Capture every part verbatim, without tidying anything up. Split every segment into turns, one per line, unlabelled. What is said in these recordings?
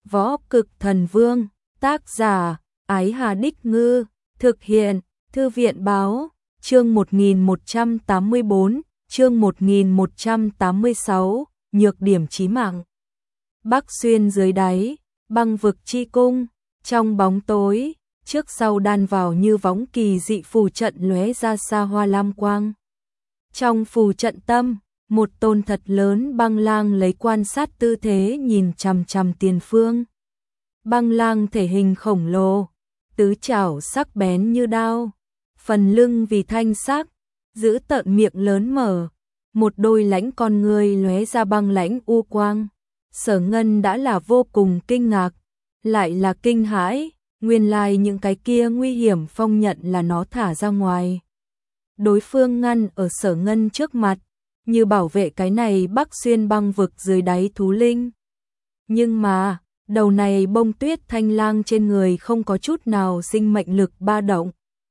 Võ Cực Thần Vương, tác giả, Ái Hà Đích Ngư, thực hiện, Thư viện Báo, chương một nghìn một trăm tám mươi tư, chương một nghìn một trăm tám mươi sáu, nhược điểm chí mạng. Bắc xuyên dưới đáy, băng vực chi cung, trong bóng tối, trước sau đan vào như võng kỳ dị phù trận lóe ra xa hoa lam quang. Trong phù trận tâm, một tôn thật lớn băng lang lấy quan sát tư thế nhìn chằm chằm tiền phương. Băng lang thể hình khổng lồ, tứ chảo sắc bén như đao, phần lưng vì thanh sắc, giữ tợn miệng lớn mở, một đôi lãnh con người lóe ra băng lãnh u quang. Sở Ngân đã là vô cùng kinh ngạc, lại là kinh hãi, nguyên lai những cái kia nguy hiểm phong nhận là nó thả ra ngoài. Đối phương ngăn ở Sở Ngân trước mặt, như bảo vệ cái này Bắc xuyên băng vực dưới đáy thú linh. Nhưng mà, đầu này bông tuyết thanh lang trên người không có chút nào sinh mệnh lực ba động.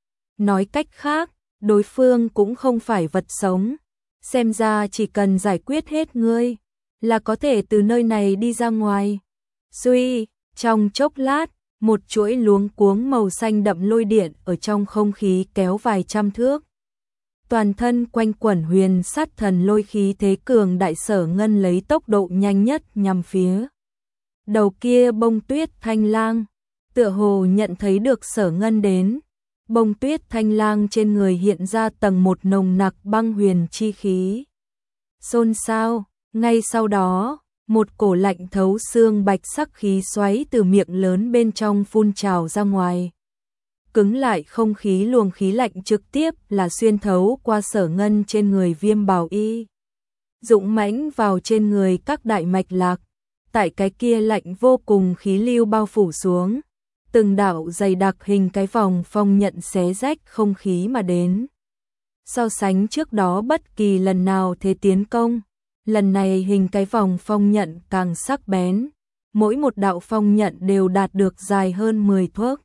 Nói cách khác, đối phương cũng không phải vật sống, xem ra chỉ cần giải quyết hết ngươi, là có thể từ nơi này đi ra ngoài. Suy, trong chốc lát, một chuỗi luống cuống màu xanh đậm lôi điện ở trong không khí kéo vài trăm thước. Toàn thân quanh quẩn huyền sát thần lôi khí thế cường đại. Sở Ngân lấy tốc độ nhanh nhất nhằm phía đầu kia bông tuyết thanh lang, tựa hồ nhận thấy được Sở Ngân đến. Bông tuyết thanh lang trên người hiện ra tầng một nồng nặc băng huyền chi khí. Xôn xao, ngay sau đó, một cổ lạnh thấu xương bạch sắc khí xoáy từ miệng lớn bên trong phun trào ra ngoài. Cứng lại không khí, luồng khí lạnh trực tiếp là xuyên thấu qua Sở Ngân trên người viêm bào y, dũng mãnh vào trên người các đại mạch lạc. Tại cái kia lạnh vô cùng khí lưu bao phủ xuống, từng đạo dày đặc hình cái vòng phong nhận xé rách không khí mà đến. So sánh trước đó bất kỳ lần nào thế tiến công, lần này hình cái vòng phong nhận càng sắc bén, mỗi một đạo phong nhận đều đạt được dài hơn mười thước.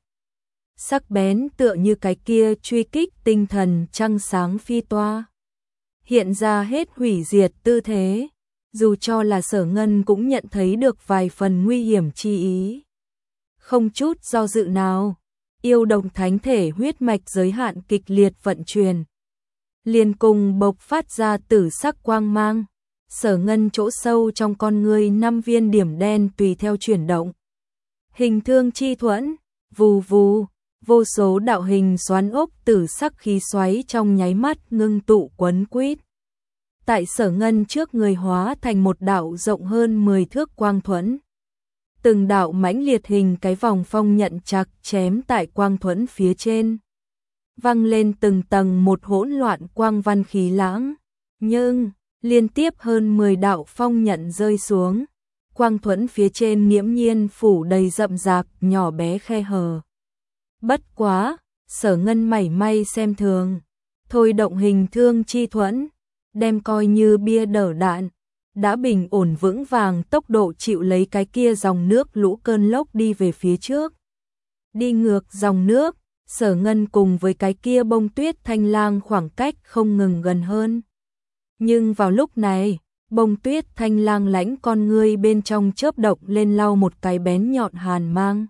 Sắc bén tựa như cái kia truy kích tinh thần trăng sáng phi toa, hiện ra hết hủy diệt tư thế. Dù cho là Sở Ngân cũng nhận thấy được vài phần nguy hiểm chi ý. Không chút do dự nào, yêu đồng thánh thể huyết mạch giới hạn kịch liệt vận chuyển, liền cùng bộc phát ra tử sắc quang mang. Sở Ngân chỗ sâu trong con người năm viên điểm đen tùy theo chuyển động. Hình thương chi thuẫn, vù vù, vô số đạo hình xoắn ốc tử sắc khí xoáy trong nháy mắt ngưng tụ quấn quýt. Tại Sở Ngân trước người hóa thành một đạo rộng hơn mười thước quang thuẫn. Từng đạo mãnh liệt hình cái vòng phong nhận chặt chém tại quang thuẫn phía trên, văng lên từng tầng một hỗn loạn quang văn khí lãng. Nhưng, liên tiếp hơn mười đạo phong nhận rơi xuống, quang thuẫn phía trên nghiễm nhiên phủ đầy rậm rạp nhỏ bé khe hở. Bất quá, Sở Ngân mảy may xem thường, thôi động hình thương chi thuẫn, đem coi như bia đỡ đạn, đã bình ổn vững vàng tốc độ chịu lấy cái kia dòng nước lũ cơn lốc đi về phía trước. Đi ngược dòng nước, Sở Ngân cùng với cái kia bông tuyết thanh lang khoảng cách không ngừng gần hơn. Nhưng vào lúc này, bông tuyết thanh lang lãnh con ngươi bên trong chớp động lên lau một cái bén nhọn hàn mang.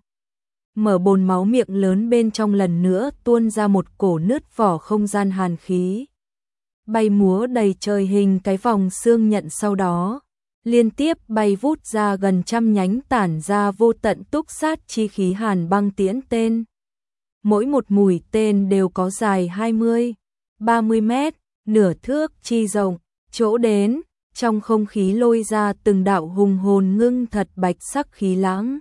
Mở bồn máu miệng lớn bên trong lần nữa tuôn ra một cổ nứt vỏ không gian hàn khí. Bay múa đầy trời hình cái vòng xương nhận, sau đó liên tiếp bay vút ra gần trăm nhánh tản ra vô tận túc sát chi khí hàn băng tiễn tên. Mỗi một mũi tên đều có dài hai mươi, ba mươi mét, nửa thước chi rộng, chỗ đến, trong không khí lôi ra từng đạo hùng hồn ngưng thật bạch sắc khí lãng.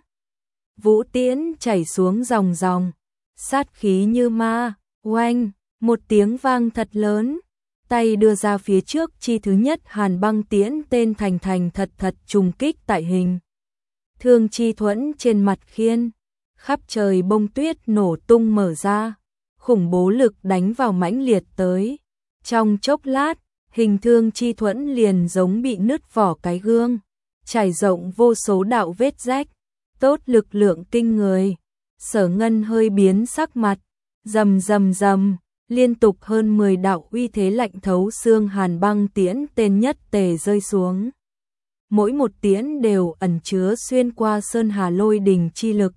Vũ tiễn chảy xuống dòng dòng, sát khí như ma, oanh, một tiếng vang thật lớn. Tay đưa ra phía trước, chi thứ nhất hàn băng tiễn tên thành thành thật thật trùng kích tại hình thương chi thuẫn trên mặt khiên. Khắp trời bông tuyết nổ tung mở ra, khủng bố lực đánh vào mãnh liệt tới. Trong chốc lát, hình thương chi thuẫn liền giống bị nứt vỏ cái gương, trải rộng vô số đạo vết rách. Tốt lực lượng kinh người. Sở Ngân hơi biến sắc mặt, rầm rầm rầm. Liên tục hơn mười đạo uy thế lạnh thấu xương hàn băng tiễn tên nhất tề rơi xuống. mỗi một tiễn đều ẩn chứa xuyên qua sơn hà lôi đình chi lực.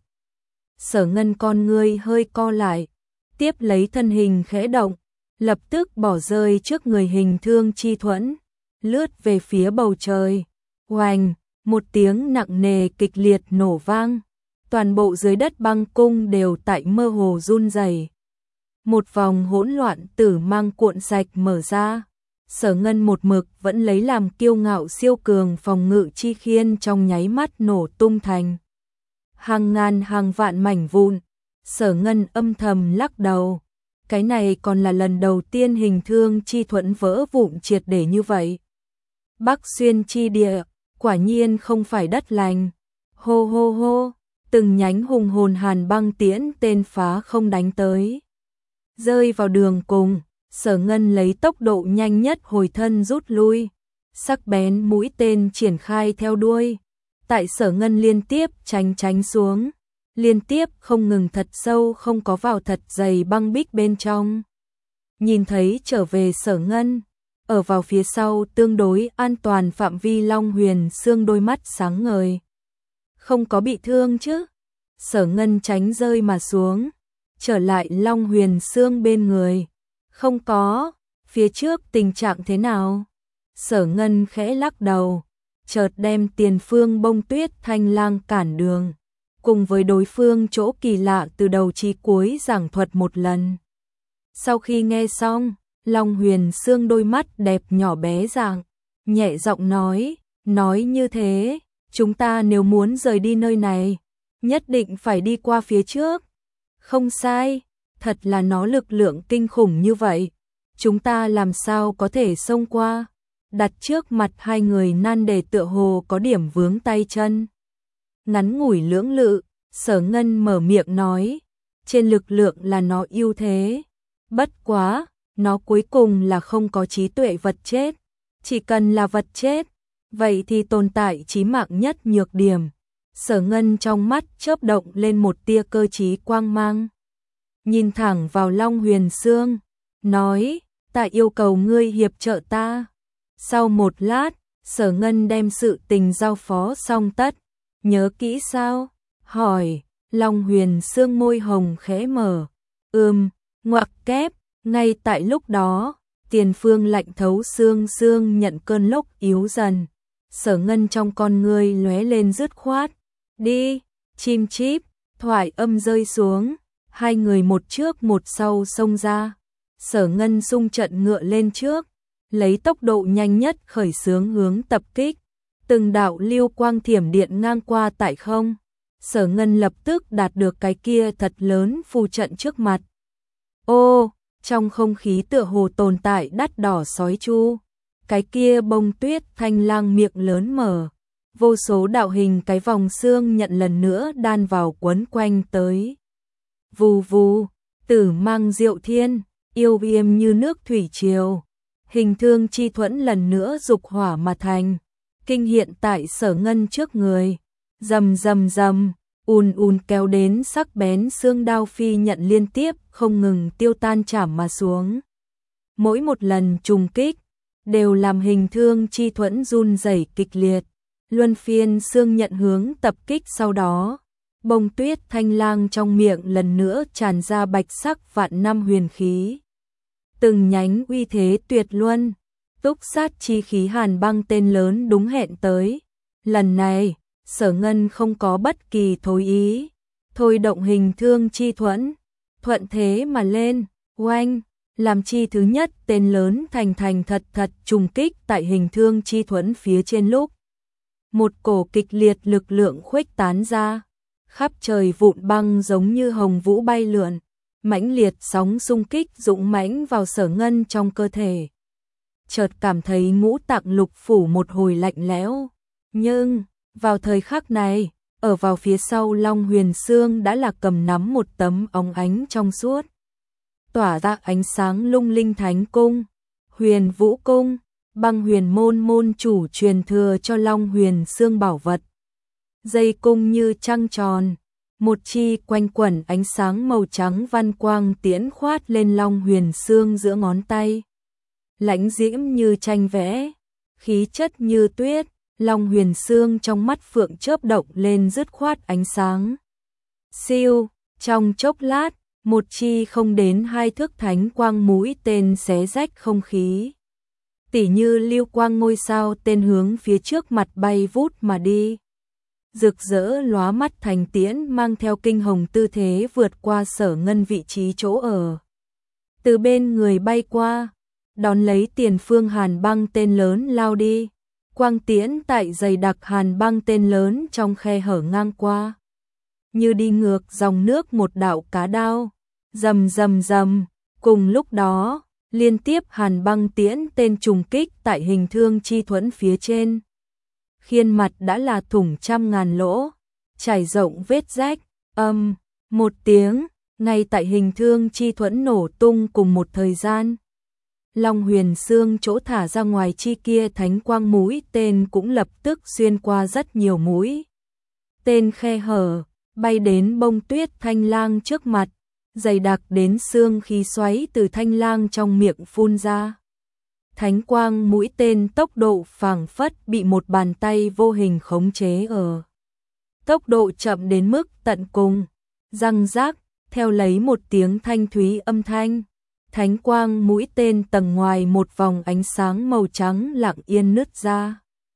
Sở Ngân con ngươi hơi co lại, tiếp lấy thân hình khẽ động, lập tức bỏ rơi trước người hình thương chi thuẫn, lướt về phía bầu trời. Oành, một tiếng nặng nề kịch liệt nổ vang, toàn bộ dưới đất băng cung đều tại mơ hồ run rẩy. Một vòng hỗn loạn tử mang cuộn sạch mở ra. Sở Ngân một mực vẫn lấy làm kiêu ngạo siêu cường phòng ngự chi khiên trong nháy mắt nổ tung thành hàng ngàn hàng vạn mảnh vụn. Sở Ngân âm thầm lắc đầu, cái này còn là lần đầu tiên hình thương chi thuẫn vỡ vụn triệt để như vậy. Bắc xuyên chi địa, quả nhiên không phải đất lành. Hô hô hô, từng nhánh hùng hồn hàn băng tiễn tên phá không đánh tới. Rơi vào đường cùng, Sở Ngân lấy tốc độ nhanh nhất hồi thân rút lui, sắc bén mũi tên triển khai theo đuôi. Tại Sở Ngân liên tiếp tránh tránh xuống, liên tiếp không ngừng thật sâu không có vào thật dày băng bích bên trong. Nhìn thấy trở về Sở Ngân, ở vào phía sau tương đối an toàn phạm vi Long Huyền Xương đôi mắt sáng ngời. Không có bị thương chứ? Sở Ngân tránh rơi mà xuống, trở lại Long Huyền Xương bên người. Không có, phía trước tình trạng thế nào? Sở Ngân khẽ lắc đầu, chợt đem Tiền Phương Bông Tuyết Thanh Lang cản đường, cùng với đối phương chỗ kỳ lạ từ đầu chí cuối giảng thuật một lần. Sau khi nghe xong, Long Huyền Xương đôi mắt đẹp nhỏ bé dạng, nhẹ giọng nói, nói như thế, chúng ta nếu muốn rời đi nơi này, nhất định phải đi qua phía trước. Không sai, thật là nó lực lượng kinh khủng như vậy, chúng ta làm sao có thể xông qua. Đặt trước mặt hai người nan đề tựa hồ có điểm vướng tay chân. Ngắn ngủi lưỡng lự, Sở Ngân mở miệng nói, trên lực lượng là nó ưu thế. Bất quá, nó cuối cùng là không có trí tuệ vật chết. Chỉ cần là vật chết, vậy thì tồn tại chí mạng nhất nhược điểm. Sở Ngân trong mắt chớp động lên một tia cơ trí quang mang. Nhìn thẳng vào Long Huyền Xương, nói, ta yêu cầu ngươi hiệp trợ ta. Sau một lát, Sở Ngân đem sự tình giao phó xong tất. Nhớ kỹ sao? Hỏi. Long Huyền Xương môi hồng khẽ mở. Ừm, ngoặc kép. Ngay tại lúc đó, Tiền Phương lạnh thấu xương xương nhận cơn lốc yếu dần. Sở Ngân trong con ngươi lóe lên dứt khoát. Đi, chim chíp, thoại âm rơi xuống. Hai người một trước một sau xông ra. Sở Ngân xung trận ngựa lên trước, lấy tốc độ nhanh nhất khởi xướng hướng tập kích. Từng đạo lưu quang thiểm điện ngang qua tại không. Sở Ngân lập tức đạt được cái kia thật lớn phù trận trước mặt. Ô, trong không khí tựa hồ tồn tại đắt đỏ sói chu. Cái kia Bông Tuyết Thanh Lang miệng lớn mở. Vô số đạo hình cái vòng xương nhận lần nữa đan vào quấn quanh tới. Vù vù, tử mang diệu thiên, yêu viêm như nước thủy triều. Hình thương chi thuẫn lần nữa dục hỏa mà thành, kinh hiện tại Sở Ngân trước người. Rầm rầm rầm, ùn ùn kéo đến sắc bén xương đao phi nhận liên tiếp không ngừng tiêu tan chảm mà xuống. Mỗi một lần trùng kích, đều làm hình thương chi thuẫn run rẩy kịch liệt. Luân phiên xương nhận hướng tập kích sau đó. Bông Tuyết Thanh Lang trong miệng lần nữa tràn ra bạch sắc vạn năm huyền khí. Từng nhánh uy thế tuyệt luân, túc sát chi khí hàn băng tên lớn đúng hẹn tới. Lần này, Sở Ngân không có bất kỳ thối ý, thôi động hình thương chi thuẫn, thuận thế mà lên, oanh, làm chi thứ nhất tên lớn thành thành thật thật trùng kích tại hình thương chi thuẫn phía trên lúc. Một cổ kịch liệt lực lượng khuếch tán ra, khắp trời vụn băng giống như hồng vũ bay lượn. Mãnh liệt sóng xung kích dũng mãnh vào Sở Ngân trong cơ thể. Chợt cảm thấy ngũ tạng lục phủ một hồi lạnh lẽo. Nhưng, vào thời khắc này, ở vào phía sau Long Huyền Xương đã là cầm nắm một tấm óng ánh trong suốt. Tỏa ra ánh sáng lung linh thánh cung, huyền vũ cung, băng huyền môn môn chủ truyền thừa cho Long Huyền Xương bảo vật. Dây cung như trăng tròn. Một chi quanh quẩn ánh sáng màu trắng văn quang tiễn khoát lên Long Huyền Xương giữa ngón tay. Lãnh diễm như tranh vẽ, khí chất như tuyết, Long Huyền Xương trong mắt Phượng chớp động lên dứt khoát ánh sáng. Siêu, trong chốc lát, một chi không đến hai thước thánh quang mũi tên xé rách không khí. Tỉ như lưu quang ngôi sao tên hướng phía trước mặt bay vút mà đi. Rực rỡ lóa mắt thành tiễn mang theo kinh hồng tư thế vượt qua Sở Ngân vị trí chỗ ở. Từ bên người bay qua, đón lấy tiền phương hàn băng tên lớn lao đi. Quang tiễn tại dày đặc hàn băng tên lớn trong khe hở ngang qua. Như đi ngược dòng nước một đạo cá đao. Rầm rầm rầm, cùng lúc đó, liên tiếp hàn băng tiễn tên trùng kích tại hình thương chi thuẫn phía trên. Khiên mặt đã là thủng trăm ngàn lỗ, trải rộng vết rách, âm, một tiếng, ngay tại hình thương chi thuẫn nổ tung cùng một thời gian. Long Huyền Xương chỗ thả ra ngoài chi kia thánh quang mũi tên cũng lập tức xuyên qua rất nhiều mũi. Tên khe hở, bay đến bông tuyết thanh lang trước mặt, dày đặc đến xương khí xoáy từ thanh lang trong miệng phun ra. Thánh quang mũi tên tốc độ phảng phất bị một bàn tay vô hình khống chế ở. Tốc độ chậm đến mức tận cùng, răng rác, theo lấy một tiếng thanh thúy âm thanh. Thánh quang mũi tên tầng ngoài một vòng ánh sáng màu trắng lặng yên nứt ra.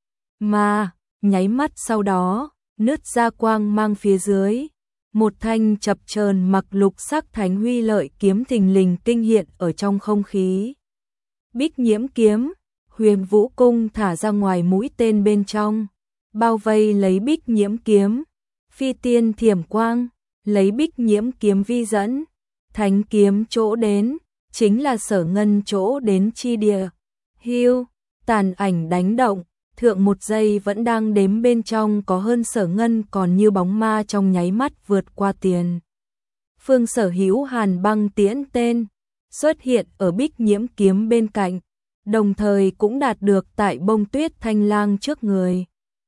Mà, nháy mắt sau đó, nứt ra quang mang phía dưới. Một thanh chập chờn mặc lục sắc thánh huy lợi kiếm thình lình kinh hiện ở trong không khí. Bích nhiễm kiếm, Huyền Vũ cung thả ra ngoài mũi tên bên trong, bao vây lấy bích nhiễm kiếm. Phi tiên thiểm quang, lấy bích nhiễm kiếm vi dẫn. Thánh kiếm chỗ đến, chính là Sở Ngân chỗ đến chi địa. Hưu, tàn ảnh đánh động, thượng một giây vẫn đang đếm bên trong có hơn Sở Ngân còn như bóng ma trong nháy mắt vượt qua tiền. Phương sở hữu hàn băng tiễn tên, xuất hiện ở bích nhiễm kiếm bên cạnh, đồng thời cũng đạt được tại bông tuyết thanh lang trước người.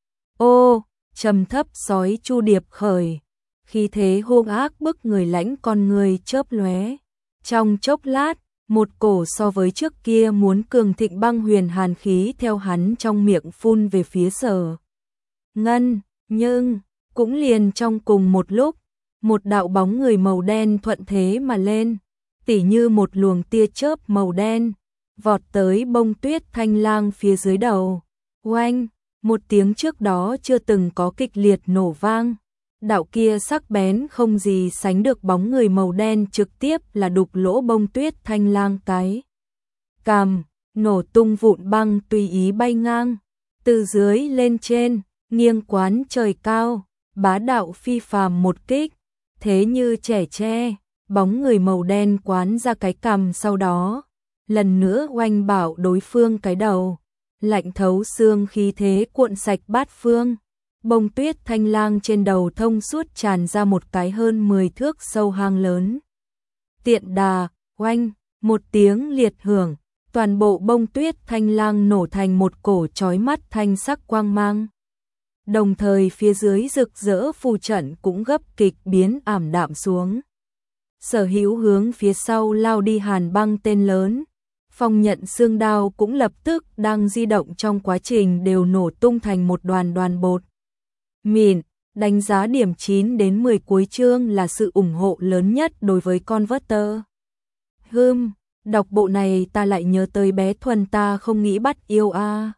Ô, trầm thấp sói chu điệp khởi, khí thế hung ác bức người lãnh con người chớp lóe. Trong chốc lát, một cổ so với trước kia muốn cường thịnh băng huyền hàn khí theo hắn trong miệng phun về phía Sở Ngân, nhưng cũng liền trong cùng một lúc, một đạo bóng người màu đen thuận thế mà lên, tỉ như một luồng tia chớp màu đen, vọt tới bông tuyết thanh lang phía dưới đầu. Oanh, một tiếng trước đó chưa từng có kịch liệt nổ vang. Đạo kia sắc bén không gì sánh được bóng người màu đen trực tiếp là đục lỗ bông tuyết thanh lang cái cằm, nổ tung vụn băng tùy ý bay ngang, từ dưới lên trên, nghiêng quán trời cao, bá đạo phi phàm một kích, thế như trẻ tre, bóng người màu đen quán ra cái cằm sau đó, lần nữa oanh bảo đối phương cái đầu, lạnh thấu xương khí thế cuộn sạch bát phương. Bông tuyết thanh lang trên đầu thông suốt tràn ra một cái hơn mười thước sâu hang lớn. Tiện đà, oanh, một tiếng liệt hưởng, toàn bộ bông tuyết thanh lang nổ thành một cổ chói mắt thanh sắc quang mang. Đồng thời phía dưới rực rỡ phù trận cũng gấp kịch biến ảm đạm xuống. Sở hữu hướng phía sau lao đi hàn băng tên lớn. Phong nhận xương đao cũng lập tức đang di động trong quá trình đều nổ tung thành một đoàn đoàn bột. Mịn, đánh giá điểm chín đến mười cuối chương là sự ủng hộ lớn nhất đối với Converter. Hừm, đọc bộ này ta lại nhớ tới bé Thuần ta không nghĩ bắt yêu a. À.